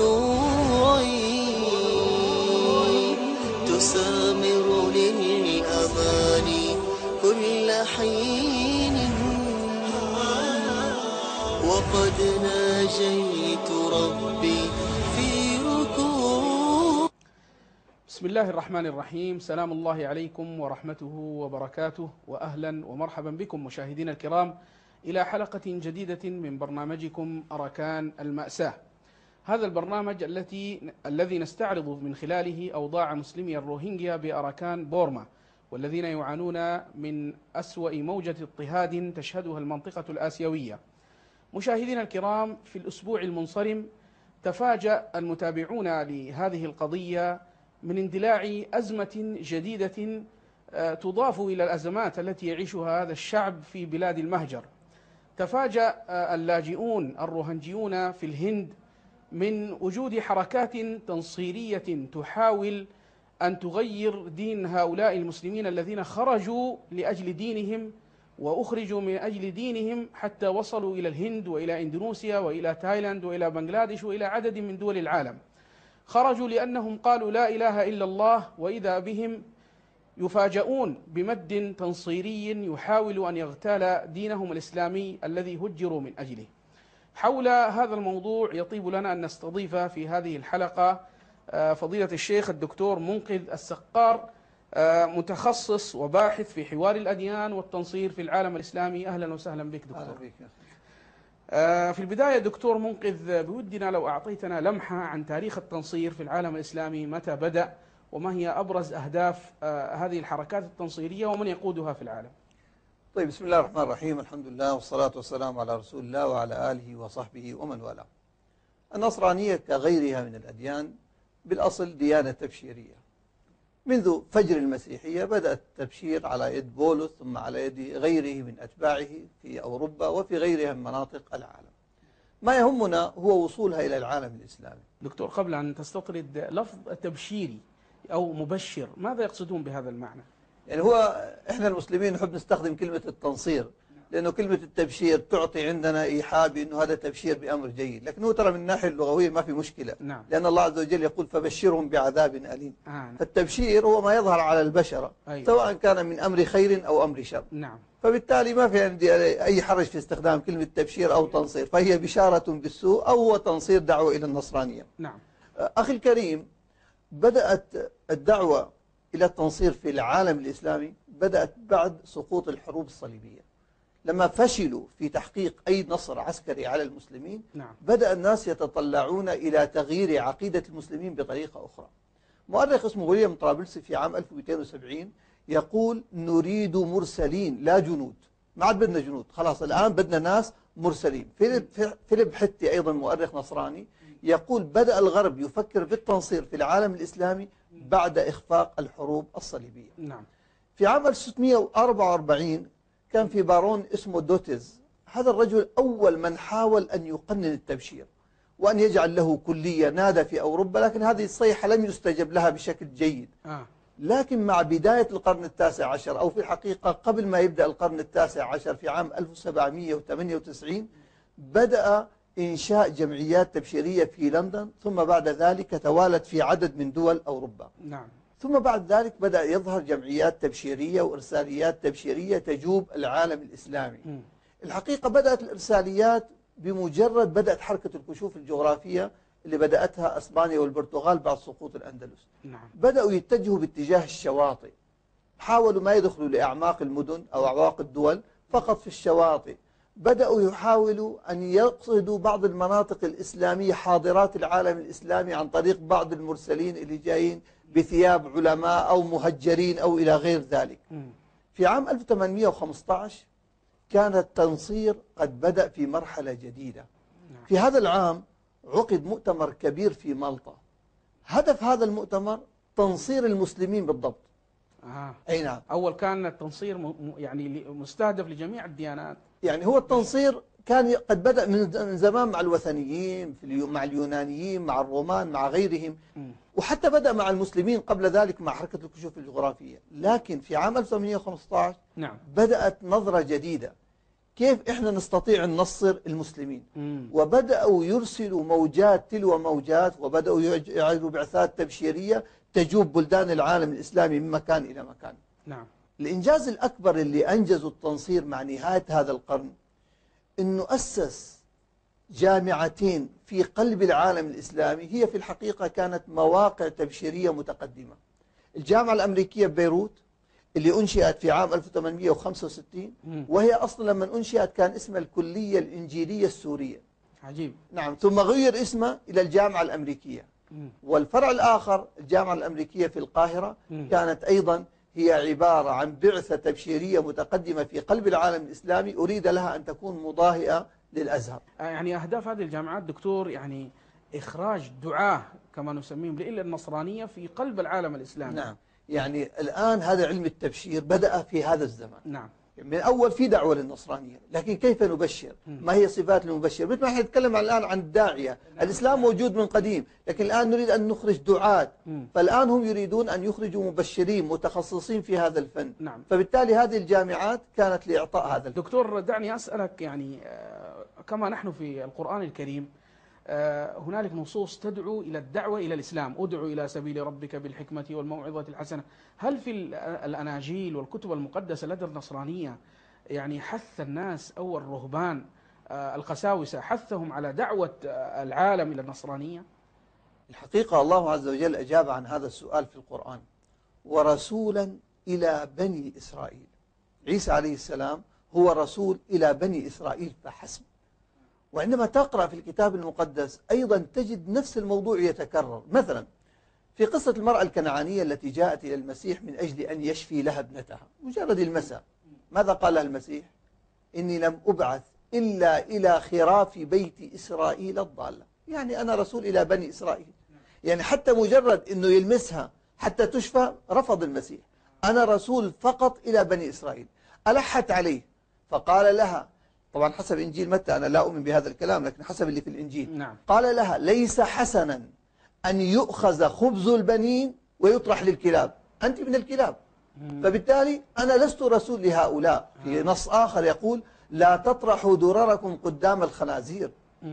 دموعي تسامر للأماني كل حين، وقد ناجيت ربي في ركوع. بسم الله الرحمن الرحيم. سلام الله عليكم ورحمته وبركاته، وأهلا ومرحبا بكم مشاهدينا الكرام إلى حلقة جديدة من برنامجكم أركان المأساة. هذا البرنامج الذي نستعرض من خلاله أوضاع مسلمي الروهينجيا بأراكان بورما، والذين يعانون من أسوأ موجة اضطهاد تشهدها المنطقة الآسيوية. مشاهدينا الكرام، في الأسبوع المنصرم تفاجأ المتابعون لهذه القضية من اندلاع أزمة جديدة تضاف إلى الأزمات التي يعيشها هذا الشعب في بلاد المهجر. تفاجأ اللاجئون الروهنجيون في الهند من وجود حركات تنصيرية تحاول أن تغير دين هؤلاء المسلمين الذين خرجوا لأجل دينهم وأخرجوا من أجل دينهم حتى وصلوا إلى الهند وإلى إندونيسيا وإلى تايلاند وإلى بنغلاديش وإلى عدد من دول العالم. خرجوا لأنهم قالوا لا إله إلا الله، وإذا بهم يفاجؤون بمد تنصيري يحاول أن يغتال دينهم الإسلامي الذي هجروا من أجله. حول هذا الموضوع يطيب لنا أن نستضيف في هذه الحلقة فضيلة الشيخ الدكتور منقذ السقار، متخصص وباحث في حوار الأديان والتنصير في العالم الإسلامي. أهلا وسهلا بك دكتور. أهلا بك. في البداية دكتور منقذ، بودنا لو أعطيتنا لمحة عن تاريخ التنصير في العالم الإسلامي، متى بدأ وما هي أبرز أهداف هذه الحركات التنصيرية ومن يقودها في العالم؟ طيب، بسم الله الرحمن الرحيم، الحمد لله والصلاة والسلام على رسول الله وعلى آله وصحبه ومن والاه. النصرانية كغيرها من الأديان بالأصل ديانة تبشيرية. منذ فجر المسيحية بدأ التبشير على يد بولس ثم على يد غيره من أتباعه في أوروبا وفي غيرها من مناطق العالم. ما يهمنا هو وصولها إلى العالم الإسلامي. دكتور، قبل أن تستطرد لفظ تبشيري أو مبشر، ماذا يقصدون بهذا المعنى؟ يعني إحنا المسلمين نحب نستخدم كلمة التنصير، لأنه كلمة التبشير تعطي عندنا إيحاء بأنه هذا تبشير بأمر جيد، لكن هو ترى من الناحية اللغوية ما في مشكلة. نعم. لأن الله عز وجل يقول فبشرهم بعذاب أليم. فالتبشير هو ما يظهر على البشرة، سواء كان من أمر خير أو أمر شر. نعم. فبالتالي ما في عندي أي حرج في استخدام كلمة تبشير أو تنصير، فهي بشارة بالسوء أو هو تنصير دعوة إلى النصرانية. نعم. أخي الكريم، بدأت الدعوة إلى التنصير في العالم الإسلامي بدأت بعد سقوط الحروب الصليبية. لما فشلوا في تحقيق أي نصر عسكري على المسلمين، نعم. بدأ الناس يتطلعون إلى تغيير عقيدة المسلمين بطريقة أخرى. مؤرخ اسمه ويليام طرابلسي في عام 1270 يقول نريد مرسلين لا جنود. ما عاد بدنا جنود، خلاص الآن بدنا ناس مرسلين. فيليب حتي أيضا مؤرخ نصراني يقول بدأ الغرب يفكر في التنصير في العالم الإسلامي بعد إخفاق الحروب الصليبية. نعم. في عام 1644 كان في بارون اسمه دوتيز. هذا الرجل أول من حاول أن يقنن التبشير وأن يجعل له كلية نادى في أوروبا، لكن هذه الصيحة لم يستجب لها بشكل جيد. لكن مع بداية القرن التاسع عشر، أو في الحقيقة قبل ما يبدأ القرن التاسع عشر في عام 1798 بدأ إنشاء جمعيات تبشيرية في لندن، ثم بعد ذلك توالت في عدد من دول أوروبا. نعم. ثم بعد ذلك بدأ يظهر جمعيات تبشيرية وإرساليات تبشيرية تجوب العالم الإسلامي. الحقيقة بدأت الإرساليات بمجرد بدأت حركة الكشوف الجغرافية اللي بدأتها أسبانيا والبرتغال بعد سقوط الأندلس. نعم. بدأوا يتجهوا باتجاه الشواطئ، حاولوا ما يدخلوا لأعماق المدن أو أعماق الدول، فقط في الشواطئ. بدأوا يحاولوا أن يقصدوا بعض المناطق الإسلامية حاضرات العالم الإسلامي عن طريق بعض المرسلين اللي جايين بثياب علماء أو مهجرين أو إلى غير ذلك. في عام 1815 كان التنصير قد بدأ في مرحلة جديدة. في هذا العام عقد مؤتمر كبير في مالطا. هدف هذا المؤتمر تنصير المسلمين بالضبط. أي نعم. أول كان التنصير يعني مستهدف لجميع الديانات. يعني هو التنصير كان قد بدأ من زمان مع الوثنيين، مع اليونانيين، مع الرومان، مع غيرهم، وحتى بدأ مع المسلمين قبل ذلك مع حركة الكشوف الجغرافية. لكن في عام 1815 نعم. بدأت نظرة جديدة كيف إحنا نستطيع أن ننصر المسلمين. وبدأوا يرسلوا موجات تلو موجات، وبدأوا يعملوا بعثات تبشيرية تجوب بلدان العالم الإسلامي من مكان إلى مكان. نعم. الإنجاز الأكبر اللي أنجزوا التنصير مع نهاية هذا القرن أنه أسس جامعتين في قلب العالم الإسلامي، هي في الحقيقة كانت مواقع تبشيرية متقدمة. الجامعة الأمريكية ببيروت اللي أنشئت في عام 1865، وهي أصلا لما أنشئت كان اسمها الكلية الإنجيلية السورية. عجيب. نعم. ثم غير اسمها إلى الجامعة الأمريكية. والفرع الآخر الجامعة الأمريكية في القاهرة كانت أيضا هي عبارة عن بعثة تبشيرية متقدمة في قلب العالم الإسلامي أريد لها أن تكون مضاهئة للأزهر. يعني أهداف هذه الجامعات دكتور يعني إخراج دعاة كما نسميهم لإلى النصرانية في قلب العالم الإسلامي. نعم. يعني الآن هذا علم التبشير بدأ في هذا الزمان. نعم. من أول في دعوة للنصرانية، لكن كيف نبشر؟ ما هي صفات المبشر؟ مثل ما احنا نتكلم الآن عن الداعية. الإسلام موجود من قديم، لكن الآن نريد أن نخرج دعاة. فالآن هم يريدون أن يخرجوا مبشرين متخصصين في هذا الفن. نعم. فبالتالي هذه الجامعات كانت لإعطاء هذا الفن. دكتور دعني أسألك، يعني كما نحن في القرآن الكريم هنالك نصوص تدعو إلى الدعوة إلى الإسلام، ادعو إلى سبيل ربك بالحكمة والموعظة الحسنة. هل في الأناجيل والكتب المقدسة لدى النصرانية يعني حث الناس أو الرهبان القساوسة حثهم على دعوة العالم إلى النصرانية؟ الحقيقة الله عز وجل أجاب عن هذا السؤال في القرآن: ورسولا إلى بني إسرائيل. عيسى عليه السلام هو رسول إلى بني إسرائيل فحسب. وعندما تقرأ في الكتاب المقدس أيضا تجد نفس الموضوع يتكرر. مثلا في قصة المرأة الكنعانية التي جاءت إلى المسيح من أجل أن يشفي لها ابنتها، مجرد المساء، ماذا قال لها المسيح؟ إني لم أبعث إلا إلى خراف بيت إسرائيل الضالة. يعني أنا رسول إلى بني إسرائيل. يعني حتى مجرد أنه يلمسها حتى تشفى رفض المسيح. أنا رسول فقط إلى بني إسرائيل. ألحت عليه فقال لها، طبعا حسب إنجيل متى، أنا لا أؤمن بهذا الكلام لكن حسب اللي في الإنجيل. نعم. قال لها: ليس حسنا أن يؤخذ خبز البنين ويطرح للكلاب، أنت من الكلاب. فبالتالي أنا لست رسول لهؤلاء. في نص آخر يقول: لا تطرحوا درركم قدام الخنازير.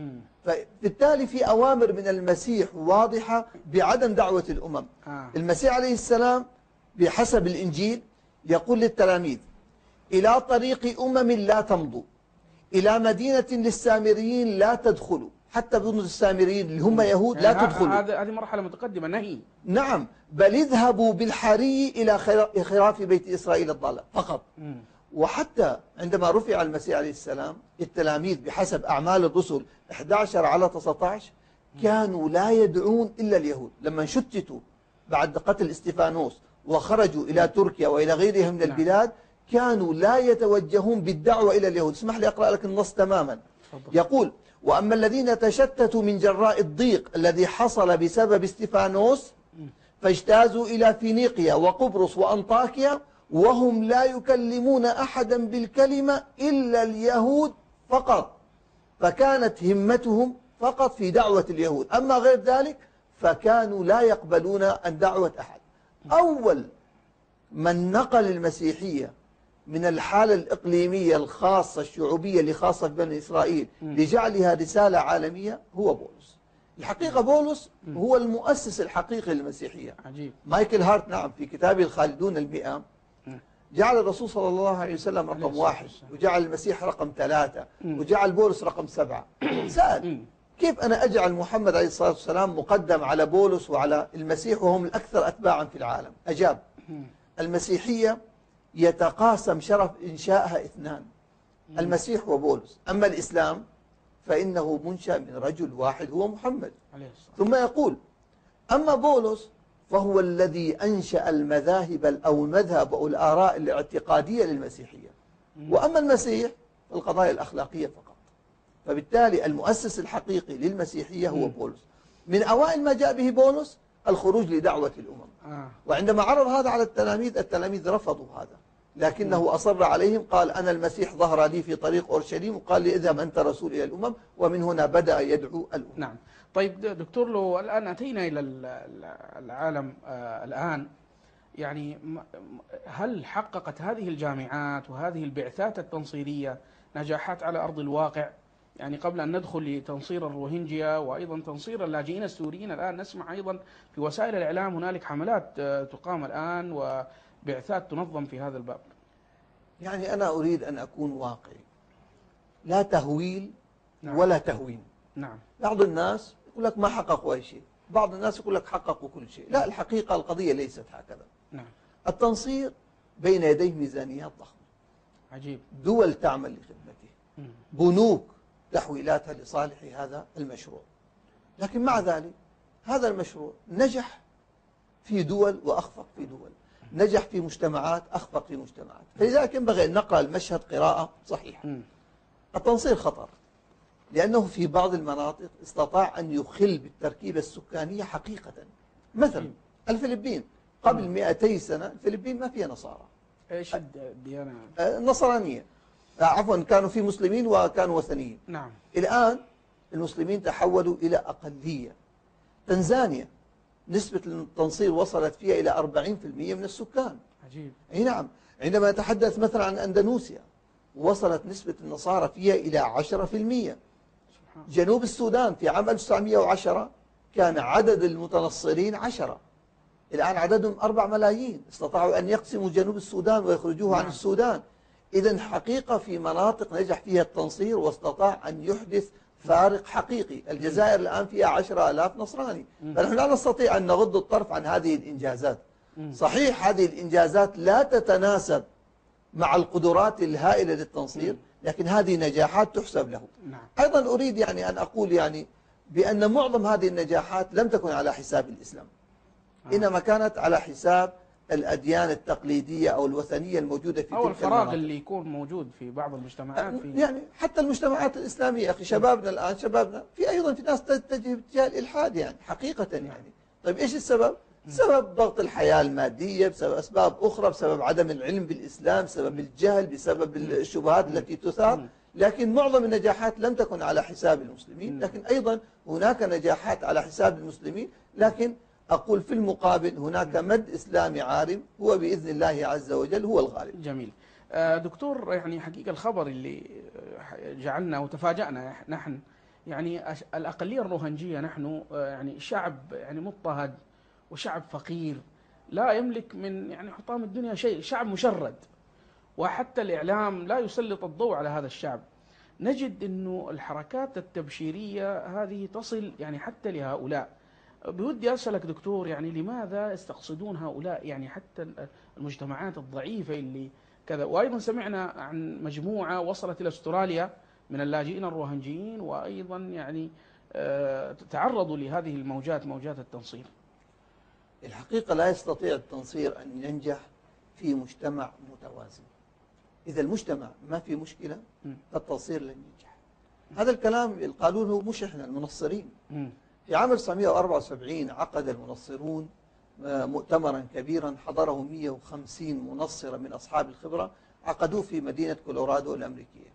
فبالتالي في أوامر من المسيح واضحة بعدم دعوة الأمم. المسيح عليه السلام بحسب الإنجيل يقول للتلاميذ: إلى طريق أمم لا تمضوا، إلى مدينة للسامريين لا تدخلوا. حتى بين السامريين اللي هم يهود لا تدخلوا. هذه مرحلة متقدمة، نهي. نعم. بل اذهبوا بالحري إلى خراف بيت إسرائيل الضالة فقط. وحتى عندما رفع المسيح عليه السلام التلاميذ بحسب أعمال الرسل 11:19 كانوا لا يدعون إلا اليهود. لما شتتوا بعد قتل استفانوس وخرجوا إلى تركيا وإلى غيرها من البلاد كانوا لا يتوجهون بالدعوة إلى اليهود. اسمح لي أقرأ لك النص تماما. يقول: وأما الذين تشتتوا من جراء الضيق الذي حصل بسبب استفانوس فاجتازوا إلى فينيقيا وقبرص وأنطاكيا وهم لا يكلمون أحدا بالكلمة إلا اليهود فقط. فكانت همتهم فقط في دعوة اليهود، أما غير ذلك فكانوا لا يقبلون عن دعوة أحد. أول من نقل المسيحية من الحالة الإقليمية الخاصة الشعوبية اللي خاصة ببني إسرائيل لجعلها رسالة عالمية هو بولس. الحقيقة بولس هو المؤسس الحقيقي للمسيحية. عجيب. مايكل هارت نعم في كتابه الخالدون المئة جعل الرسول صلى الله عليه وسلم رقم 1 وجعل المسيح رقم 3 وجعل بولس رقم 7. سأل: كيف أنا أجعل محمد عليه الصلاة والسلام مقدم على بولس وعلى المسيح وهم الأكثر أتباعا في العالم؟ أجاب: المسيحية يتقاسم شرف إنشائها 2، المسيح وبولس. أما الإسلام فإنه منشأ من رجل واحد هو محمد. ثم يقول: أما بولس فهو الذي أنشأ المذاهب أو المذهب أو الآراء الاعتقادية للمسيحية، وأما المسيح فالقضايا الأخلاقية فقط. فبالتالي المؤسس الحقيقي للمسيحية هو بولس. من أوائل ما جاء به بولس الخروج لدعوة الأمم. وعندما عرض هذا على التلاميذ رفضوا هذا، لكنه أصر عليهم. قال: أنا المسيح ظهر لي في طريق أورشليم وقال لي اذهب أنت رسول إلى الأمم، ومن هنا بدأ يدعو الأمم. نعم. طيب دكتور، لو الآن أتينا إلى العالم الآن، يعني هل حققت هذه الجامعات وهذه البعثات التنصيرية نجاحات على أرض الواقع. يعني قبل أن ندخل لتنصير الروهينجيا وأيضا تنصير اللاجئين السوريين، الآن نسمع أيضا في وسائل الإعلام هنالك حملات تقام الآن وبعثات تنظم في هذا الباب. يعني أنا أريد أن أكون واقعي، لا تهويل نعم. ولا تهوين. نعم. بعض الناس يقول لك ما حققوا أي شيء، بعض الناس يقول لك حققوا كل شيء. لا، الحقيقة القضية ليست هكذا. نعم. التنصير بين يديه ميزانيات ضخمة، عجيب. دول تعمل لخدمته، بنوك تحويلاتها لصالح هذا المشروع. لكن مع ذلك هذا المشروع نجح في دول وأخفق في دول، نجح في مجتمعات أخفق في مجتمعات. فلذلك ينبغي أن نقرأ المشهد قراءة صحيحة. التنصير خطر، لأنه في بعض المناطق استطاع أن يخل بالتركيبة السكانية حقيقة. مثلا الفلبين قبل 200 سنة الفلبين ما فيها نصارى. ايش الديانة؟ نصرانية، عفوا، كانوا في مسلمين وكانوا وثنيين. نعم. الآن المسلمين تحولوا إلى أقلية. تنزانيا نسبة التنصير وصلت فيها إلى 40% من السكان. عجيب. أي نعم. عندما نتحدث مثلا عن أندونيسيا وصلت نسبة النصارى فيها إلى 10%. جنوب السودان في عام 1910 كان عدد المتنصرين 10، الآن عددهم 4 ملايين. استطاعوا أن يقسموا جنوب السودان ويخرجوه عن السودان. إذن حقيقة في مناطق نجح فيها التنصير واستطاع أن يحدث فارق حقيقي. الجزائر الآن فيها 10,000 نصراني، فنحن لا نستطيع أن نغض الطرف عن هذه الإنجازات. صحيح هذه الإنجازات لا تتناسب مع القدرات الهائلة للتنصير، لكن هذه نجاحات تحسب له. أيضا أريد يعني أن أقول يعني بأن معظم هذه النجاحات لم تكن على حساب الإسلام، إنما كانت على حساب الأديان التقليدية أو الوثنية الموجودة في أو تلك الفراغ المناطق. اللي يكون موجود في بعض المجتمعات يعني حتى المجتمعات الإسلامية أخي، شبابنا الآن شبابنا في أيضا في ناس تتجه باتجاه الإلحاد يعني حقيقة يعني. طيب إيش السبب؟ بسبب ضغط الحياة المادية، بسبب أسباب أخرى، بسبب عدم العلم بالإسلام، بسبب الجهل، بسبب الشبهات التي تثار. لكن معظم النجاحات لم تكن على حساب المسلمين، لكن أيضا هناك نجاحات على حساب المسلمين. لكن أقول في المقابل هناك مد إسلامي عارم هو بإذن الله عز وجل هو الغالب. جميل. دكتور، يعني حقيقة الخبر اللي جعلنا وتفاجأنا نحن، يعني الأقلية الروهنجية نحن يعني شعب يعني مضطهد وشعب فقير لا يملك من يعني حطام الدنيا شيء، شعب مشرد، وحتى الإعلام لا يسلط الضوء على هذا الشعب. نجد أنه الحركات التبشيرية هذه تصل يعني حتى لهؤلاء. بودي أسألك دكتور، يعني لماذا يستقصدون هؤلاء يعني حتى المجتمعات الضعيفة اللي كذا؟ وأيضا سمعنا عن مجموعة وصلت إلى أستراليا من اللاجئين الروهنجيين، وأيضا يعني تعرضوا لهذه الموجات، موجات التنصير. الحقيقة لا يستطيع التنصير أن ينجح في مجتمع متوازن. إذا المجتمع ما في مشكلة فالتنصير لن ينجح. هذا الكلام القانون مش إحنا المنصرين. في عام 1974 عقد المنصرون مؤتمرا كبيرا حضره 150 منصرة من أصحاب الخبرة، عقدوه في مدينة كولورادو الأمريكية.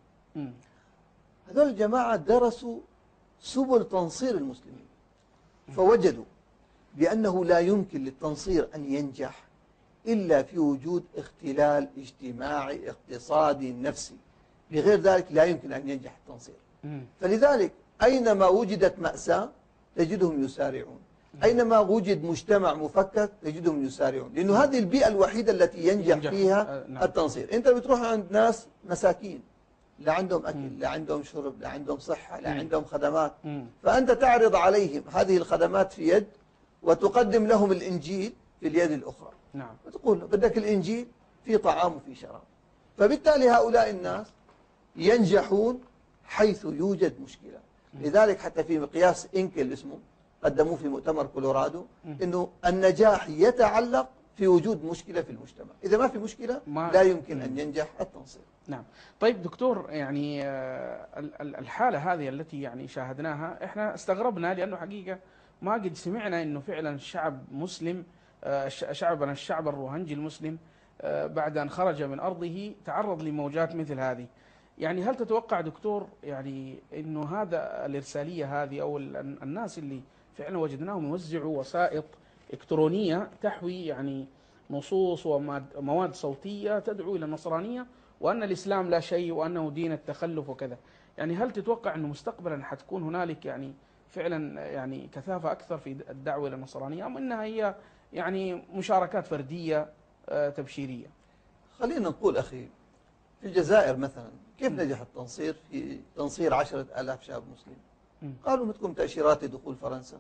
هذول الجماعة درسوا سبل تنصير المسلمين، فوجدوا بأنه لا يمكن للتنصير أن ينجح إلا في وجود اختلال اجتماعي اقتصادي نفسي، بغير ذلك لا يمكن أن ينجح التنصير. فلذلك أينما وجدت مأساة تجدهم يسارعون، أينما وجد مجتمع مفكك تجدهم يسارعون، لأنه هذه البيئة الوحيدة التي ينجح فيها التنصير. أنت بتروح عند ناس مساكين لا عندهم أكل، لا عندهم شرب، لا عندهم صحة، لا عندهم خدمات، فأنت تعرض عليهم هذه الخدمات في يد وتقدم لهم الإنجيل في اليد الأخرى. وتقول له بدك الإنجيل في طعام وفي شراب. فبالتالي هؤلاء الناس ينجحون حيث يوجد مشكلة. لذلك حتى في مقياس إنكل اسمه قدموه في مؤتمر كولورادو، أنه النجاح يتعلق في وجود مشكلة في المجتمع. إذا ما في مشكلة لا يمكن أن ينجح التنصير. نعم. طيب دكتور، يعني الحالة هذه التي يعني شاهدناها احنا استغربنا، لأنه حقيقة ما قد سمعنا أنه فعلا شعب مسلم، شعبنا الشعب الروهنجي المسلم بعد أن خرج من أرضه تعرض لموجات مثل هذه. يعني هل تتوقع دكتور يعني أنه هذا الإرسالية هذه أو الناس اللي فعلا وجدناهم يوزعوا وسائط إلكترونية تحوي يعني نصوص ومواد صوتية تدعو إلى النصرانية، وأن الإسلام لا شيء وأنه دين التخلف وكذا. يعني هل تتوقع أنه مستقبلا حتكون هنالك يعني فعلا يعني كثافة أكثر في الدعوة إلى النصرانية، أم أنها هي يعني مشاركات فردية تبشيرية؟ خلينا نقول أخي، في الجزائر مثلا كيف نجح التنصير في تنصير 10,000 شاب مسلم؟ قالوا بدكم تأشيرات لدخول فرنسا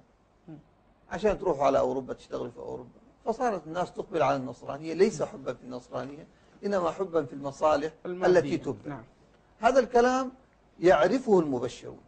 عشان تروحوا على أوروبا تشتغلوا في أوروبا. فصارت الناس تقبل على النصرانية ليس حبا في النصرانية، إنما حبا في المصالح التي تبذل. نعم. هذا الكلام يعرفه المبشرون،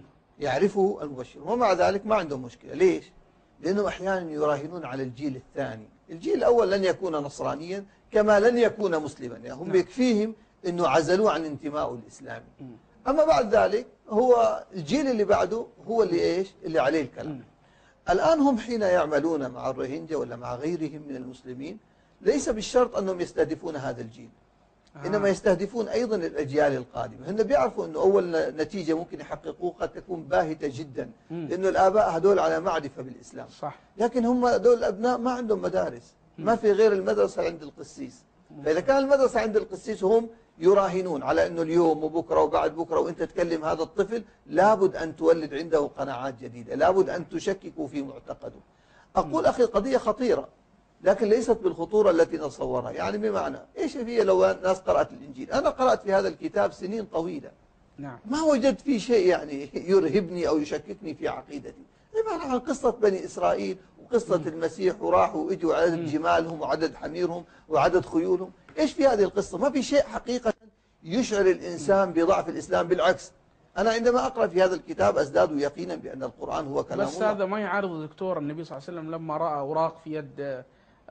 يعرفه المبشرون، ومع ذلك ما عندهم مشكلة. ليش؟ لأنهم أحيانا يراهنون على الجيل الثاني. الجيل الأول لن يكون نصرانيا كما لن يكون مسلما، يعني هم يكفيهم أنه عزلوه عن انتمائه الإسلامي. أما بعد ذلك هو الجيل اللي بعده هو اللي إيش؟ اللي عليه الكلام. الآن هم حين يعملون مع الروهينجا ولا مع غيرهم من المسلمين ليس بالشرط أنهم يستهدفون هذا الجيل، إنما يستهدفون أيضا الأجيال القادمة. هن بيعرفوا أنه أول نتيجة ممكن يحققوها قد تكون باهتة جدا، لأنه الآباء هدول على معرفة بالإسلام، صح. لكن هم هدول الأبناء ما عندهم مدارس، ما في غير المدرسة عند القسيس. فإذا كان المدرسة عند القسيس هم يراهنون على أنه اليوم وبكرة وبعد بكرة وأنت تكلم هذا الطفل لابد أن تولد عنده قناعات جديدة، لابد أن تشككوا في معتقده. أقول أخي قضية خطيرة، لكن ليست بالخطورة التي نتصورها. يعني بمعنى إيش هي لو الناس قرأت الإنجيل؟ أنا قرأت في هذا الكتاب سنين طويلة، نعم، ما وجدت فيه شيء يعني يرهبني أو يشككني في عقيدتي. عبارة عن قصة بني إسرائيل وقصة المسيح، وراحوا وإجوا عدد جمالهم وعدد حميرهم وعدد خيولهم. إيش في هذه القصة؟ ما في شيء حقيقة يشعر الإنسان بضعف الإسلام، بالعكس. أنا عندما أقرأ في هذا الكتاب أزداد يقينا بأن القرآن هو كلام الله. بس هذا ما يعارض دكتور النبي صلى الله عليه وسلم لما رأى أوراق في يد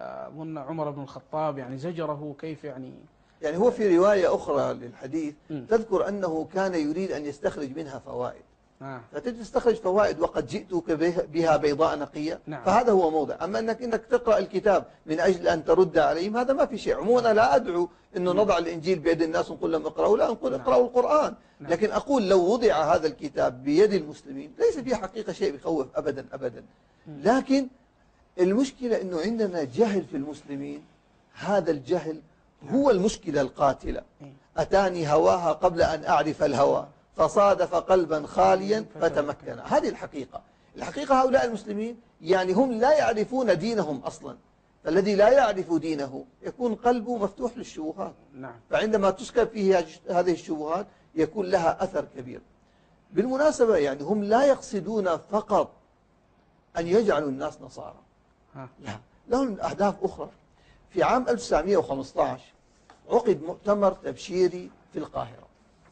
أظن عمر بن الخطاب، يعني زجره كيف يعني هو في رواية أخرى للحديث تذكر أنه كان يريد أن يستخرج منها فوائد، فتجي تستخرج فوائد وقد جئتك بها بيضاء نقية، نعم. فهذا هو موضع. أما أنك تقرأ الكتاب من أجل أن ترد عليهم هذا ما في شيء. عموما أنا لا أدعو أنه نضع الإنجيل بيد الناس ونقول لهم اقرأوا، لا، نقول اقرأوا القرآن، نعم. لكن أقول لو وضع هذا الكتاب بيد المسلمين ليس فيه حقيقة شيء بيخوف أبدا أبدا. لكن المشكلة أنه عندنا جهل في المسلمين، هذا الجهل هو المشكلة القاتلة. أتاني هواها قبل أن أعرف الهوى، فصادف قلبا خاليا فتمكن. هذه الحقيقة. الحقيقة هؤلاء المسلمين يعني هم لا يعرفون دينهم أصلا، فالذي لا يعرف دينه يكون قلبه مفتوح للشبهات، نعم. فعندما تسكب فيه هذه الشبهات يكون لها أثر كبير. بالمناسبة يعني هم لا يقصدون فقط أن يجعلوا الناس نصارى، لا، لهم أهداف أخرى. في عام 1915 عقد مؤتمر تبشيري في القاهرة.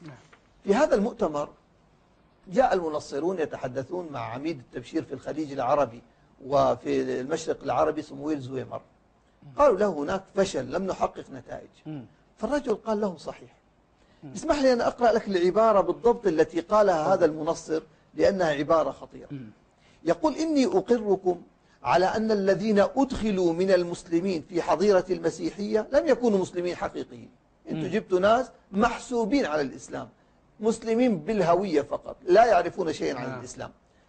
في هذا المؤتمر جاء المنصرون يتحدثون مع عميد التبشير في الخليج العربي وفي المشرق العربي صمويل زويمر. قالوا له هناك فشل، لم نحقق نتائج. فالرجل قال لهم صحيح. اسمح لي أن أقرأ لك العبارة بالضبط التي قالها هذا المنصر لأنها عبارة خطيرة. يقول: إني أقركم على أن الذين أدخلوا من المسلمين في حظيرة المسيحية لم يكونوا مسلمين حقيقيين. أنتم جبتوا ناس محسوبين على الإسلام، مسلمين بالهوية فقط، لا يعرفون شيئا عن الإسلام.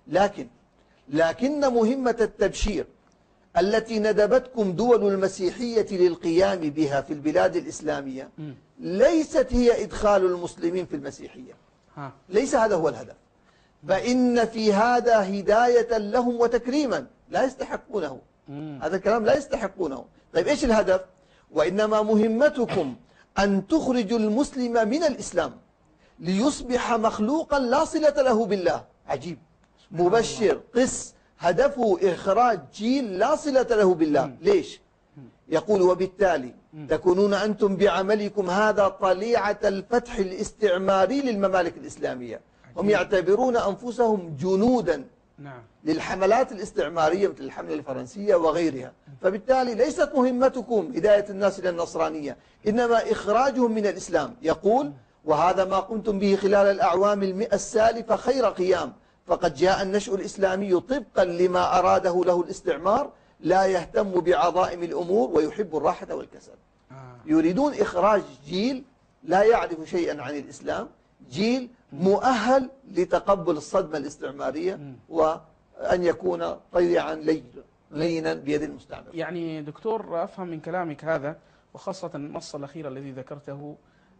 لكن مهمة التبشير التي ندبتكم دول المسيحية للقيام بها في البلاد الإسلامية ليست هي إدخال المسلمين في المسيحية، ليس هذا هو الهدف. فإن في هذا هداية لهم وتكريما لا يستحقونه. هذا الكلام لا يستحقونه. طيب إيش الهدف؟ وإنما مهمتكم أن تخرجوا المسلم من الإسلام ليصبح مخلوقا لا صلة له بالله. عجيب. مبشر قس هدفه إخراج جيل لا صلة له بالله. ليش؟ يقول: وبالتالي تكونون أنتم بعملكم هذا طليعة الفتح الاستعماري للممالك الإسلامية. هم يعتبرون أنفسهم جنودا للحملات الاستعمارية مثل الحملة الفرنسية وغيرها. فبالتالي ليست مهمتكم هداية الناس إلى النصرانية، إنما إخراجهم من الإسلام. يقول: وهذا ما قمتم به خلال الأعوام 100 السالفة خير قيام، فقد جاء النشء الإسلامي طبقا لما أراده له الاستعمار، لا يهتم بعظائم الأمور ويحب الراحة والكسل. يريدون إخراج جيل لا يعرف شيئا عن الإسلام، جيل مؤهل لتقبل الصدمة الاستعمارية وأن يكون طيعا لينا بيد المستعمر. يعني دكتور، أفهم من كلامك هذا وخاصة النص الأخير الذي ذكرته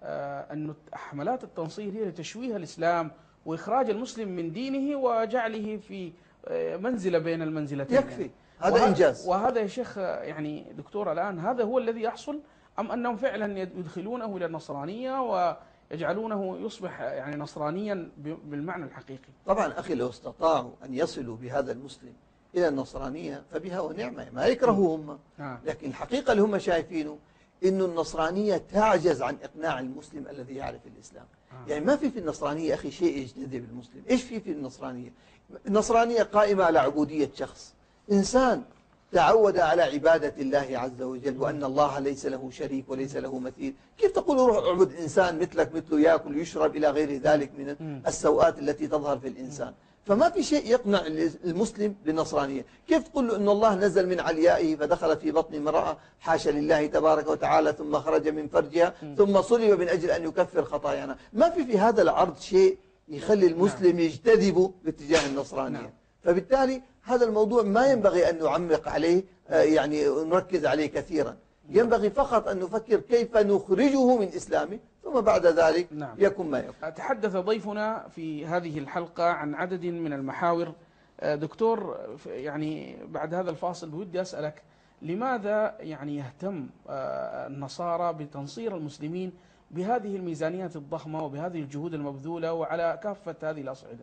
أن حملات التنصير هي لتشويه الإسلام وإخراج المسلم من دينه وجعله في منزلة بين المنزلتين. يكفي هذا إنجاز. وهذا يا شيخ يعني دكتور الآن هذا هو الذي يحصل، أم أنهم فعلا يدخلونه إلى النصرانية ويجعلونه يصبح يعني نصرانيا بالمعنى الحقيقي؟ طبعا أخي لو استطاعوا أن يصلوا بهذا المسلم إلى النصرانية فبها ونعمة، ما يكرهوا هم. لكن الحقيقة اللي هم شايفينه إنه النصرانية تعجز عن إقناع المسلم الذي يعرف الإسلام. يعني ما في النصرانية أخي شيء يجتذب المسلم. إيش في النصرانية؟ النصرانية قائمة على عبودية شخص، إنسان تعود على عبادة الله عز وجل وأن الله ليس له شريك وليس له مثيل. كيف تقول روح اعبد إنسان مثلك مثله يأكل ويشرب إلى غير ذلك من السوءات التي تظهر في الإنسان؟ فما في شيء يقنع المسلم بالنصرانية. كيف تقول له أن الله نزل من عليائه فدخل في بطن امرأة حاشا لله تبارك وتعالى ثم خرج من فرجها ثم صلب من أجل أن يكفر خطايانا؟ ما في هذا العرض شيء يخلي المسلم يجتذبه باتجاه النصرانية. فبالتالي هذا الموضوع ما ينبغي أن نعمق عليه يعني نركز عليه كثيرا. ينبغي فقط أن نفكر كيف نخرجه من إسلامه ثم بعد ذلك يكون ما يكون. تحدث ضيفنا في هذه الحلقة عن عدد من المحاور. دكتور يعني بعد هذا الفاصل بودي أسألك لماذا يعني يهتم النصارى بتنصير المسلمين بهذه الميزانيات الضخمة وبهذه الجهود المبذولة وعلى كافة هذه الأصعدة؟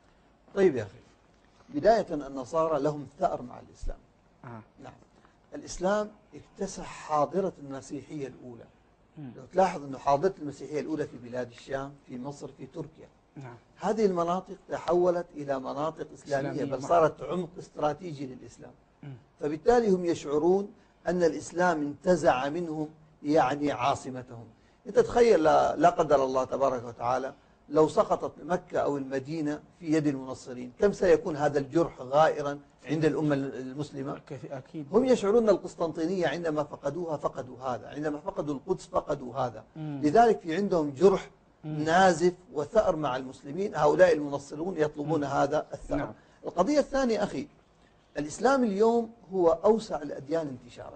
طيب يا أخي، بداية النصارى لهم ثأر مع الإسلام. نعم، الإسلام اكتسح حاضرة المسيحية الأولى. لو تلاحظ أنه حاضرة المسيحية الأولى في بلاد الشام، في مصر، في تركيا. هذه المناطق تحولت إلى مناطق إسلامية بل صارت عمق استراتيجي للإسلام. فبالتالي هم يشعرون أن الإسلام انتزع منهم يعني عاصمتهم. أنت تخيل لا قدر الله تبارك وتعالى لو سقطت مكة أو المدينة في يد المنصرين، كم سيكون هذا الجرح غائرا عند الأمة المسلمة؟ أكيد. هم يشعرون القسطنطينية عندما فقدوها فقدوا هذا، عندما فقدوا القدس فقدوا هذا. لذلك في عندهم جرح نازف وثأر مع المسلمين. هؤلاء المنصرون يطلبون هذا الثأر. القضية الثانية أخي، الإسلام اليوم هو أوسع الأديان انتشارا،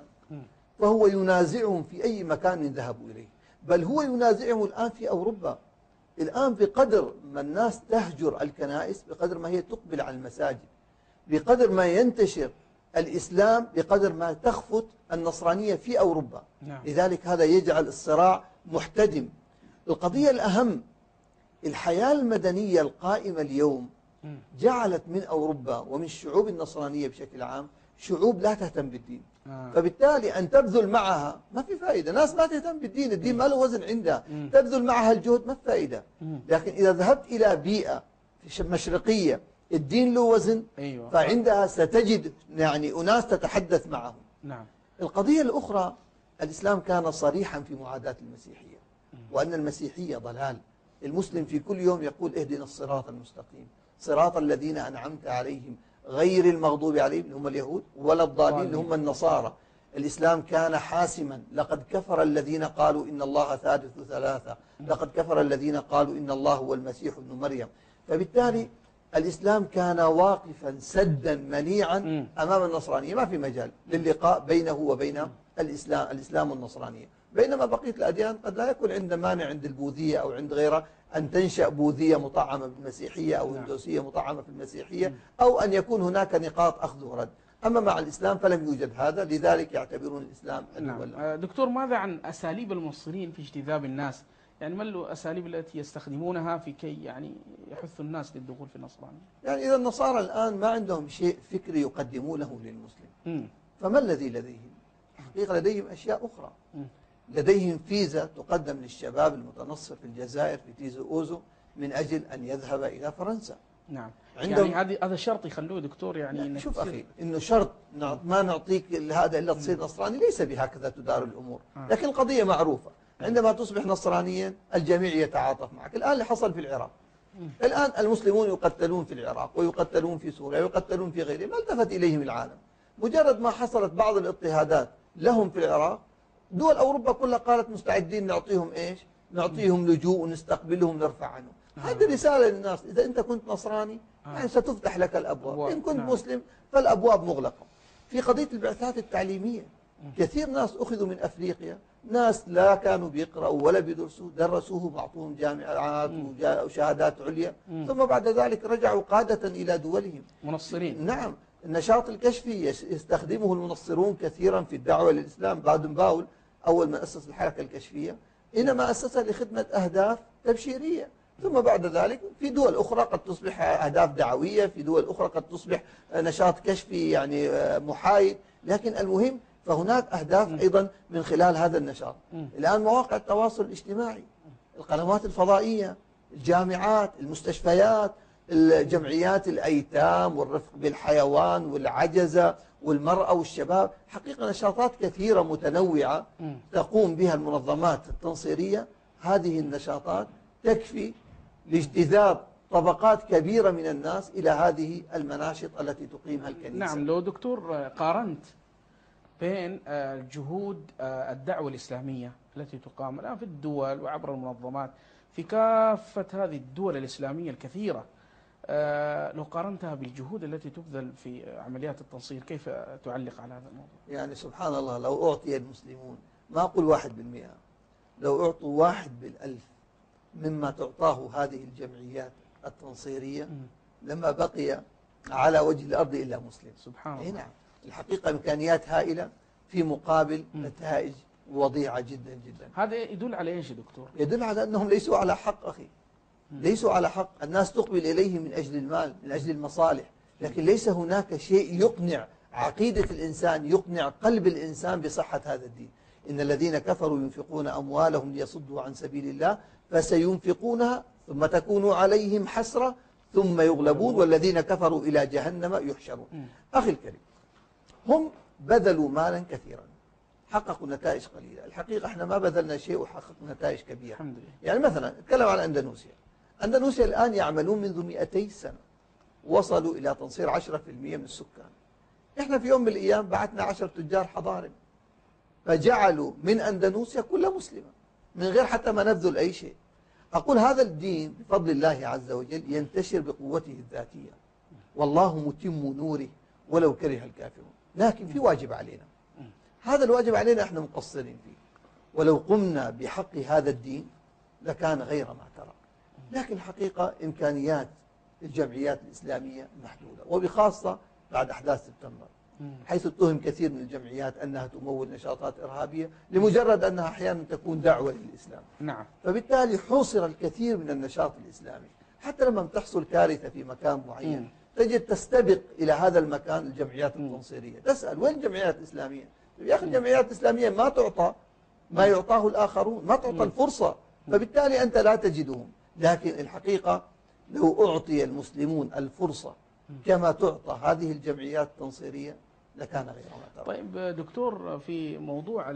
فهو ينازعهم في أي مكان ذهبوا إليه، بل هو ينازعهم الآن في أوروبا. الآن بقدر ما الناس تهجر الكنائس بقدر ما هي تقبل على المساجد، بقدر ما ينتشر الإسلام بقدر ما تخفت النصرانية في أوروبا. لذلك هذا يجعل الصراع محتدم. القضية الأهم، الحياة المدنية القائمة اليوم جعلت من أوروبا ومن الشعوب النصرانية بشكل عام شعوب لا تهتم بالدين. فبالتالي أن تبذل معها ما في فائدة. ناس ما تهتم بالدين، الدين ما له وزن عندها، تبذل معها الجهد ما في فائدة. لكن إذا ذهبت إلى بيئة مشرقية الدين له وزن، فعندها ستجد يعني أناس تتحدث معهم. القضية الأخرى، الإسلام كان صريحا في معاداة المسيحية وأن المسيحية ضلال. المسلم في كل يوم يقول اهدنا الصراط المستقيم صراط الذين أنعمت عليهم غير المغضوب عليهم اللي هم اليهود ولا الضالين اللي هم النصارى. الإسلام كان حاسما، لقد كفر الذين قالوا إن الله ثالث ثلاثة، لقد كفر الذين قالوا إن الله هو المسيح ابن مريم. فبالتالي الإسلام كان واقفا سدا منيعا أمام النصرانية، ما في مجال للقاء بينه وبين الإسلام والنصرانية. بينما بقية الأديان قد لا يكون عند مانع عند البوذية أو عند غيرها أن تنشأ بوذية مطعمة بالمسيحية أو هندوسية مطعمة في المسيحية، أو أن يكون هناك نقاط أخذ ورد. أما مع الإسلام فلم يوجد هذا، لذلك يعتبرون الإسلام نعم. دكتور، ماذا عن أساليب المنصرين في اجتذاب الناس؟ يعني ما الأساليب التي يستخدمونها في كي يعني يحثوا الناس للدخول في النصرانية؟ يعني إذا النصارى الآن ما عندهم شيء فكري يقدمونه للمسلم، فما الذي لديهم؟ حقيقة لديهم أشياء أخرى. لديهم فيزا تقدم للشباب المتنصر في الجزائر في تيزو أوزو من أجل أن يذهب إلى فرنسا. نعم، يعني هذا شرط يخلوه دكتور يعني شوف أخي، إنه شرط ما نعطيك هذا إلا تصير نصراني، ليس بهكذا تدار الأمور. لكن القضية معروفة، عندما تصبح نصرانيا الجميع يتعاطف معك. الآن اللي حصل في العراق، الآن المسلمون يقتلون في العراق ويقتلون في سوريا ويقتلون في غيره، ما التفت إليهم العالم. مجرد ما حصلت بعض الاضطهادات لهم في العراق، دول أوروبا كلها قالت مستعدين نعطيهم إيش؟ نعطيهم لجوء ونستقبلهم ونرفع عنهم. هذه رسالة للناس، إذا أنت كنت نصراني يعني ستفتح لك الأبواب، إن كنت مسلم فالأبواب مغلقة. في قضية البعثات التعليمية، كثير ناس أخذوا من أفريقيا، ناس لا كانوا بيقرأوا ولا بيدرسوا، درسوهم أعطوهم جامعات وشهادات عليا، ثم بعد ذلك رجعوا قادة إلى دولهم منصرين. نعم. النشاط الكشفي يستخدمه المنصرون كثيرا في الدعوة للإسلام. بادن باول أول ما أسس الحركة الكشفية إنما أسسها لخدمة أهداف تبشيرية، ثم بعد ذلك في دول أخرى قد تصبح أهداف دعوية، في دول أخرى قد تصبح نشاط كشفي يعني محايد، لكن المهم فهناك أهداف أيضا من خلال هذا النشاط. الآن مواقع التواصل الاجتماعي، القنوات الفضائية، الجامعات، المستشفيات، الجمعيات الأيتام والرفق بالحيوان والعجزة والمرأة والشباب، حقيقة نشاطات كثيرة متنوعة تقوم بها المنظمات التنصيرية. هذه النشاطات تكفي لاجتذاب طبقات كبيرة من الناس إلى هذه المناشط التي تقيمها الكنيسة. نعم، لو دكتور قارنت بين جهود الدعوة الإسلامية التي تقام الآن في الدول وعبر المنظمات في كافة هذه الدول الإسلامية الكثيرة، لو قارنتها بالجهود التي تبذل في عمليات التنصير، كيف تعلق على هذا الموضوع؟ يعني سبحان الله، لو أعطي المسلمون، ما أقول 1%، لو أعطوا 1/1000 مما تعطاه هذه الجمعيات التنصيرية لما بقي على وجه الأرض إلا مسلم. سبحان الله. نعم، الحقيقة إمكانيات هائلة في مقابل نتائج وضيعة جدا جدا. هذا يدل على إيش يا دكتور؟ يدل على أنهم ليسوا على حق أخي، ليسوا على حق. الناس تقبل إليهم من أجل المال، من أجل المصالح، لكن ليس هناك شيء يقنع عقيدة الإنسان، يقنع قلب الإنسان بصحة هذا الدين. إن الذين كفروا ينفقون أموالهم ليصدوا عن سبيل الله فسينفقونها ثم تكون عليهم حسرة ثم يغلبون والذين كفروا إلى جهنم يحشرون. أخي الكريم، هم بذلوا مالا كثيرا، حققوا نتائج قليلة. الحقيقة احنا ما بذلنا شيء وحققنا نتائج كبيرة. الحمد لله. يعني مثلا نتكلم عن أندونيسيا. أندونيسيا الآن يعملون منذ 200 سنة، وصلوا إلى تنصير 10% من السكان. احنا في يوم من الأيام بعثنا 10 تجار حضارم فجعلوا من أندونيسيا كلها مسلمة من غير حتى ما نبذل أي شيء. أقول هذا الدين بفضل الله عز وجل ينتشر بقوته الذاتية، والله متم نوره ولو كره الكافرون. لكن في واجب علينا، هذا الواجب علينا احنا مقصرين فيه، ولو قمنا بحق هذا الدين لكان غير ما ترى. لكن الحقيقة إمكانيات الجمعيات الإسلامية محدودة، وبخاصة بعد أحداث سبتمبر، حيث اتهم كثير من الجمعيات أنها تمول نشاطات إرهابية لمجرد أنها أحيانا تكون دعوة للإسلام. نعم. فبالتالي حوصر الكثير من النشاط الإسلامي. حتى لما تحصل كارثة في مكان معين تجد تستبق إلى هذا المكان الجمعيات التنصيرية، تسأل وين الجمعيات الإسلامية؟ يا أخي الجمعيات الإسلامية ما تعطى ما يعطاه الآخرون، ما تعطى الفرصة، فبالتالي أنت لا تجدهم. لكن الحقيقة لو أعطي المسلمون الفرصة كما تعطى هذه الجمعيات التنصيرية لكان غير ما ترى. طيب دكتور، في موضوع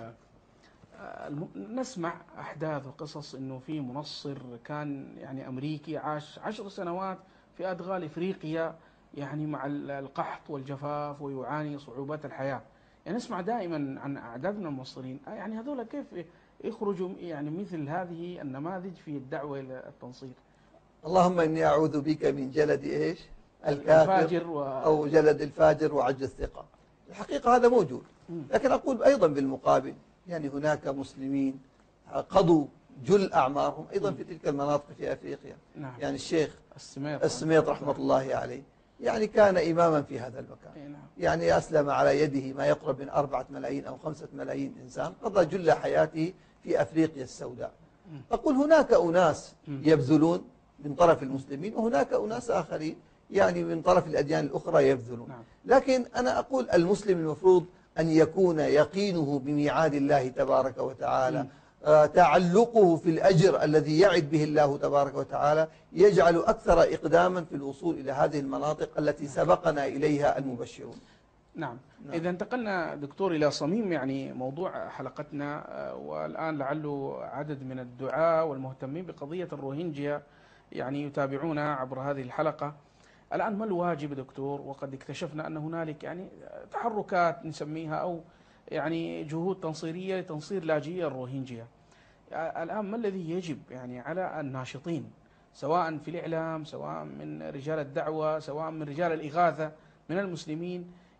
نسمع أحداث وقصص أنه في منصر كان يعني أمريكي عاش 10 سنوات في أدغال إفريقيا يعني مع القحط والجفاف ويعاني صعوبات الحياة. يعني نسمع دائما عن أعداد من المنصرين، يعني هذول كيف يخرجوا يعني مثل هذه النماذج في الدعوة إلى التنصير؟ اللهم إني أعوذ بك من جلد إيش؟ الكافر أو جلد الفاجر وعجز الثقة. الحقيقة هذا موجود، لكن أقول أيضا بالمقابل يعني هناك مسلمين قضوا جل أعمارهم أيضا في تلك المناطق في أفريقيا. نعم. يعني الشيخ السميط رحمة الله عليه يعني كان إماما في هذا المكان. نعم. يعني أسلم على يده ما يقرب من 4 ملايين أو 5 ملايين إنسان، قضى جل حياته في أفريقيا السوداء. أقول هناك أناس يبذلون من طرف المسلمين، وهناك أناس آخرين يعني من طرف الأديان الأخرى يبذلون. نعم. لكن أنا أقول المسلم المفروض أن يكون يقينه بميعاد الله تبارك وتعالى، تعلقه في الأجر الذي يعد به الله تبارك وتعالى يجعل أكثر إقداما في الوصول إلى هذه المناطق التي سبقنا إليها المبشرون. نعم. إذا انتقلنا دكتور إلى صميم يعني موضوع حلقتنا، والآن لعله عدد من الدعاة والمهتمين بقضية الروهينجيا يعني يتابعونا عبر هذه الحلقة. الآن ما الواجب دكتور؟ وقد اكتشفنا أن هنالك يعني تحركات نسميها أو يعني جهود تنصيرية لتنصير لاجئي الروهينجيا. الآن ما الذي يجب يعني على الناشطين سواء في الإعلام، سواء من رجال الدعوة، سواء من رجال الإغاثة من المسلمين،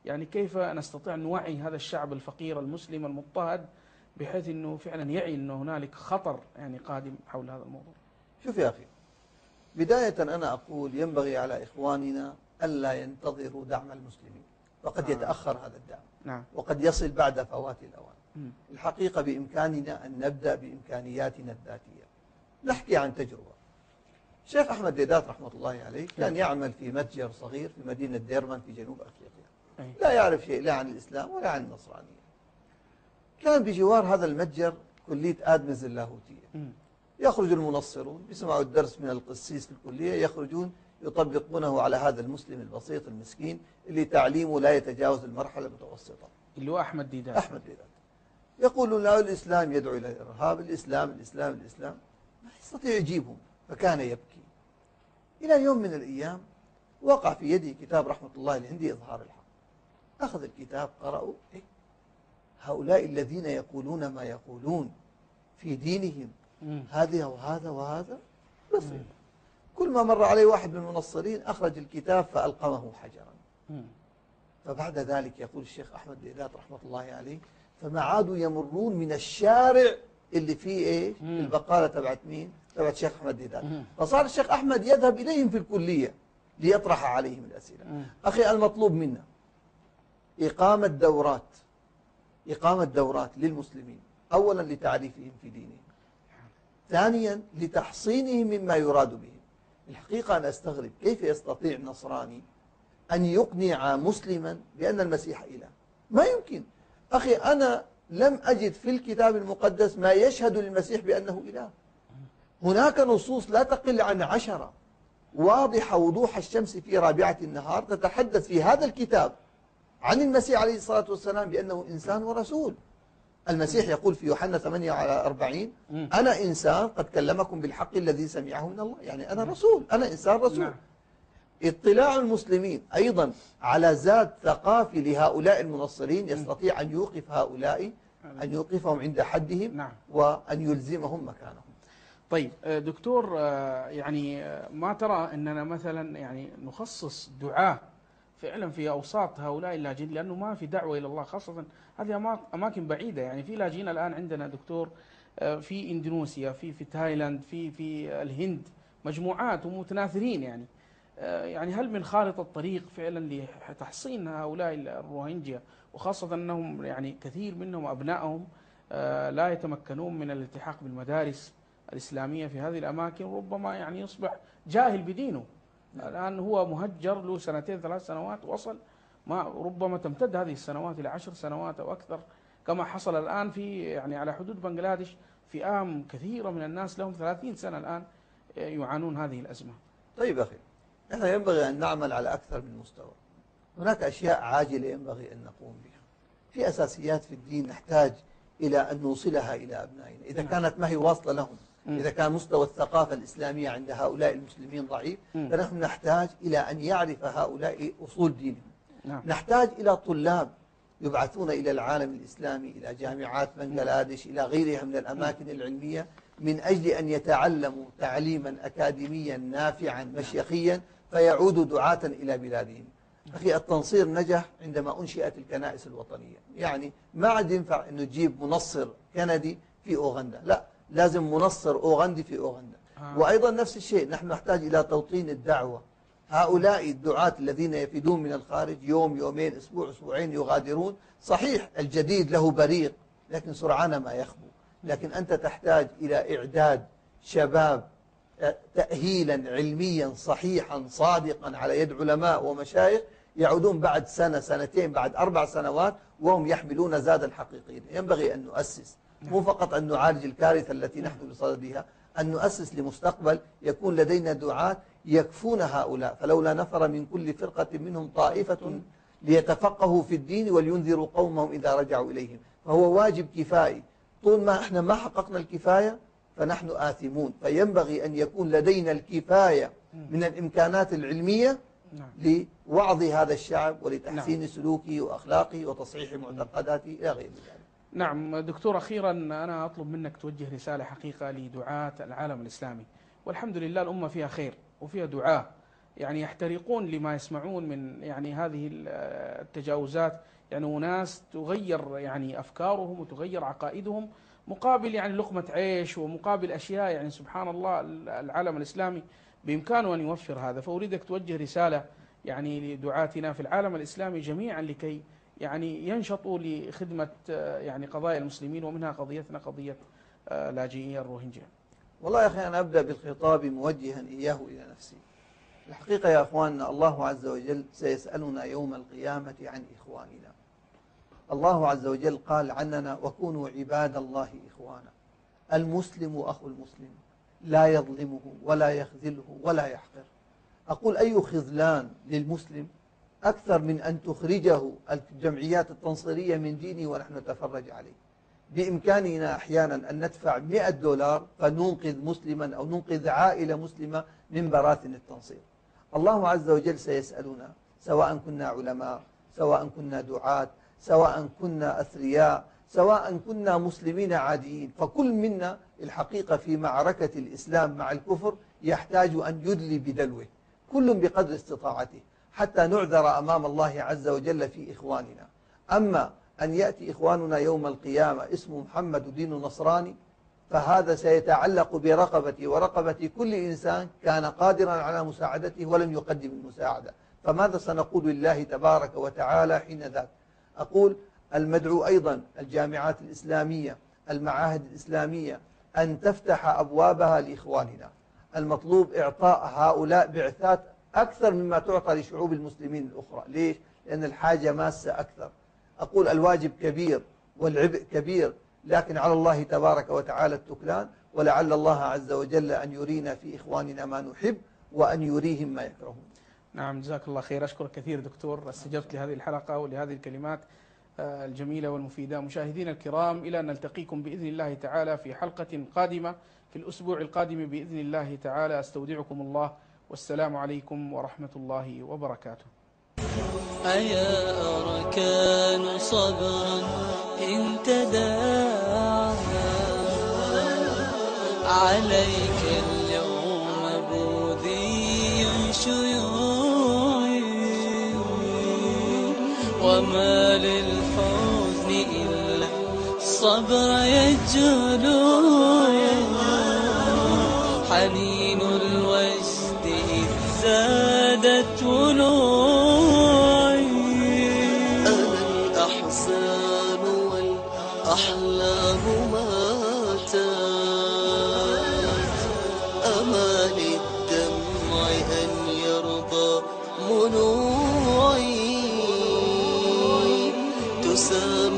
يعني كيف نستطيع أن نوعي هذا الشعب الفقير المسلم المضطهد بحيث أنه فعلا يعي أنه هنالك خطر يعني قادم حول هذا الموضوع؟ شوف يا أخي، بداية أنا أقول ينبغي على إخواننا ألا ينتظروا دعم المسلمين، وقد يتأخر هذا الدعم، نعم. وقد يصل بعد فوات الأوان. مم. الحقيقة بإمكاننا أن نبدأ بإمكانياتنا الذاتية. نحكي عن تجربة. الشيخ أحمد ديدات رحمة الله عليه كان يعمل في متجر صغير في مدينة ديربان في جنوب أفريقيا، لا يعرف شيء لا عن الإسلام ولا عن النصرانية. كان بجوار هذا المتجر كلية آدمز اللاهوتية. يخرج المنصرون يسمعوا الدرس من القسيس في الكلية، يخرجون يطبقونه على هذا المسلم البسيط المسكين اللي تعليمه لا يتجاوز المرحلة المتوسطة، اللي هو أحمد ديدات. أحمد ديدات يقول له الإسلام يدعو إلى الإرهاب، الإسلام الإسلام الإسلام، ما يستطيع يجيبهم، فكان يبكي. إلى يوم من الأيام وقع في يده كتاب رحمة الله الهندي إظهار الحق. أخذ الكتاب قرأوا، هؤلاء الذين يقولون ما يقولون في دينهم هذه وهذا وهذا بسيط. كل ما مر عليه واحد من المنصرين أخرج الكتاب فألقمه حجرا. فبعد ذلك يقول الشيخ أحمد ديدات رحمة الله عليه فما عادوا يمرون من الشارع اللي فيه البقالة تبعت مين؟ تبعت الشيخ أحمد ديدات. فصار الشيخ أحمد يذهب إليهم في الكلية ليطرح عليهم الأسئلة. أخي المطلوب منا إقامة دورات للمسلمين، أولا لتعريفهم في دينهم، ثانيا لتحصينهم مما يراد بهم. الحقيقة أنا أستغرب كيف يستطيع نصراني أن يقنع مسلما بأن المسيح إله. ما يمكن. أخي أنا لم أجد في الكتاب المقدس ما يشهد للمسيح بأنه إله. هناك نصوص لا تقل عن 10 واضحة وضوح الشمس في رابعة النهار تتحدث في هذا الكتاب عن المسيح عليه الصلاة والسلام بأنه إنسان ورسول. المسيح يقول في يوحنا 8:40 أنا إنسان قد كلمكم بالحق الذي سمعه من الله، يعني أنا رسول، أنا إنسان رسول. اطلاع المسلمين أيضا على زاد ثقافي لهؤلاء المنصرين يستطيع أن يوقف هؤلاء، أن يوقفهم عند حدهم وأن يلزمهم مكانهم. طيب دكتور، يعني ما ترى أننا مثلا يعني نخصص دعاة فعلا في أوساط هؤلاء اللاجئين، لأنه ما في دعوة إلى الله، خاصة هذه أماكن بعيدة. يعني في لاجئين الآن عندنا دكتور في إندونيسيا، في تايلاند، في الهند، مجموعات ومتناثرين. يعني هل من خارطة الطريق فعلا لتحصين هؤلاء الروهينجيا، وخاصة أنهم يعني كثير منهم أبنائهم لا يتمكنون من الالتحاق بالمدارس الإسلامية في هذه الأماكن، ربما يعني يصبح جاهل بدينه. الآن هو مهجر له 2 3 سنوات، وصل ما ربما تمتد هذه السنوات إلى 10 سنوات أو أكثر، كما حصل الآن في يعني على حدود بنغلاديش فئام كثيرة من الناس لهم 30 سنة الآن يعانون هذه الأزمة. طيب أخي، إحنا ينبغي أن نعمل على أكثر من مستوى. هناك أشياء عاجلة ينبغي أن نقوم بها. في أساسيات في الدين نحتاج إلى أن نوصلها إلى أبنائنا، إذا كانت ما هي واصلة لهم، إذا كان مستوى الثقافة الإسلامية عند هؤلاء المسلمين ضعيف، فنحن نحتاج إلى أن يعرف هؤلاء أصول دينهم. نحتاج إلى طلاب يبعثون إلى العالم الإسلامي، إلى جامعات بنغلاديش، إلى غيرها من الأماكن العلمية، من أجل أن يتعلموا تعليما أكاديميا نافعا مشيخيا فيعودوا دعاة إلى بلادهم. أخي التنصير نجح عندما أنشئت الكنائس الوطنية. يعني ما عاد ينفع أنه تجيب منصر كندي في أوغندا، لا، لازم منصر أوغندي في أوغندا. وأيضا نفس الشيء نحن نحتاج إلى توطين الدعوة. هؤلاء الدعاة الذين يفيدون من الخارج يوم يومين أسبوع أسبوعين يغادرون، صحيح الجديد له بريق لكن سرعان ما يخبو. لكن أنت تحتاج إلى إعداد شباب تأهيلا علميا صحيحا صادقا على يد علماء ومشايخ يعودون بعد سنة سنتين بعد 4 سنوات وهم يحملون زادا حقيقيا. ينبغي أن نؤسس، مو فقط أن نعالج الكارثة التي نحن بصددها، أن نؤسس لمستقبل يكون لدينا دعاة يكفون هؤلاء. فلولا نفر من كل فرقة منهم طائفة ليتفقهوا في الدين ولينذروا قومهم إذا رجعوا إليهم. فهو واجب كفائي. طول ما احنا ما حققنا الكفاية فنحن آثمون. فينبغي أن يكون لدينا الكفاية من الإمكانات العلمية لوعظ هذا الشعب ولتحسين سلوكه وأخلاقه وتصحيح معتقداته إلى غير ذلك. نعم دكتور، أخيرا أنا أطلب منك توجه رسالة حقيقة لدعاة العالم الإسلامي. والحمد لله الأمة فيها خير وفيها دعاة يعني يحترقون لما يسمعون من يعني هذه التجاوزات، يعني أناس تغير يعني أفكارهم وتغير عقائدهم مقابل يعني لقمة عيش، ومقابل أشياء يعني سبحان الله العالم الإسلامي بإمكانه أن يوفر هذا. فأريدك توجه رسالة يعني لدعاتنا في العالم الإسلامي جميعا لكي يعني ينشطوا لخدمة يعني قضايا المسلمين، ومنها قضيتنا قضية لاجئي الروهينجيا. والله يا أخي أنا أبدأ بالخطاب موجها إياه إلى نفسي. الحقيقة يا أخواننا الله عز وجل سيسألنا يوم القيامة عن إخواننا. الله عز وجل قال عننا: وكونوا عباد الله إخوانا. المسلم أخو المسلم لا يظلمه ولا يخذله ولا يحقر. أقول أي خذلان للمسلم أكثر من أن تخرجه الجمعيات التنصيرية من دينه ونحن نتفرج عليه. بإمكاننا أحيانا أن ندفع $100 فننقذ مسلما أو ننقذ عائلة مسلمة من براثن التنصير. الله عز وجل سيسألنا، سواء كنا علماء، سواء كنا دعاة، سواء كنا أثرياء، سواء كنا مسلمين عاديين، فكل منا الحقيقة في معركة الإسلام مع الكفر يحتاج أن يدلي بدلوه، كل بقدر استطاعته، حتى نعذر أمام الله عز وجل في إخواننا. أما أن يأتي إخواننا يوم القيامة اسمه محمد ودينه نصراني، فهذا سيتعلق برقبتي ورقبة كل إنسان كان قادرا على مساعدته ولم يقدم المساعدة. فماذا سنقول لله تبارك وتعالى حين ذاك؟ أقول المدعو أيضا الجامعات الإسلامية، المعاهد الإسلامية، أن تفتح أبوابها لإخواننا. المطلوب إعطاء هؤلاء بعثات أكثر مما تعطى لشعوب المسلمين الأخرى. ليش؟ لأن الحاجة ماسة أكثر. أقول الواجب كبير والعبء كبير، لكن على الله تبارك وتعالى التكلان، ولعل الله عز وجل أن يرينا في إخواننا ما نحب وأن يريهم ما يكرهون. نعم، جزاك الله خير. أشكرك كثير دكتور، استجبت لهذه الحلقة ولهذه الكلمات الجميلة والمفيدة. مشاهدينا الكرام، إلى أن نلتقيكم بإذن الله تعالى في حلقة قادمة في الأسبوع القادم بإذن الله تعالى. أستودعكم الله، والسلام عليكم ورحمة الله وبركاته. أيا أركان صبرا إن تداعى عليك اليوم بوذي شيوعي، وما للحزن إلا الصبر يجلو، حنين الوجد إذ زادت ولوعي. أنا الأحزان والأحلام ماتت، أمان الدمع أن يرضى منوعي.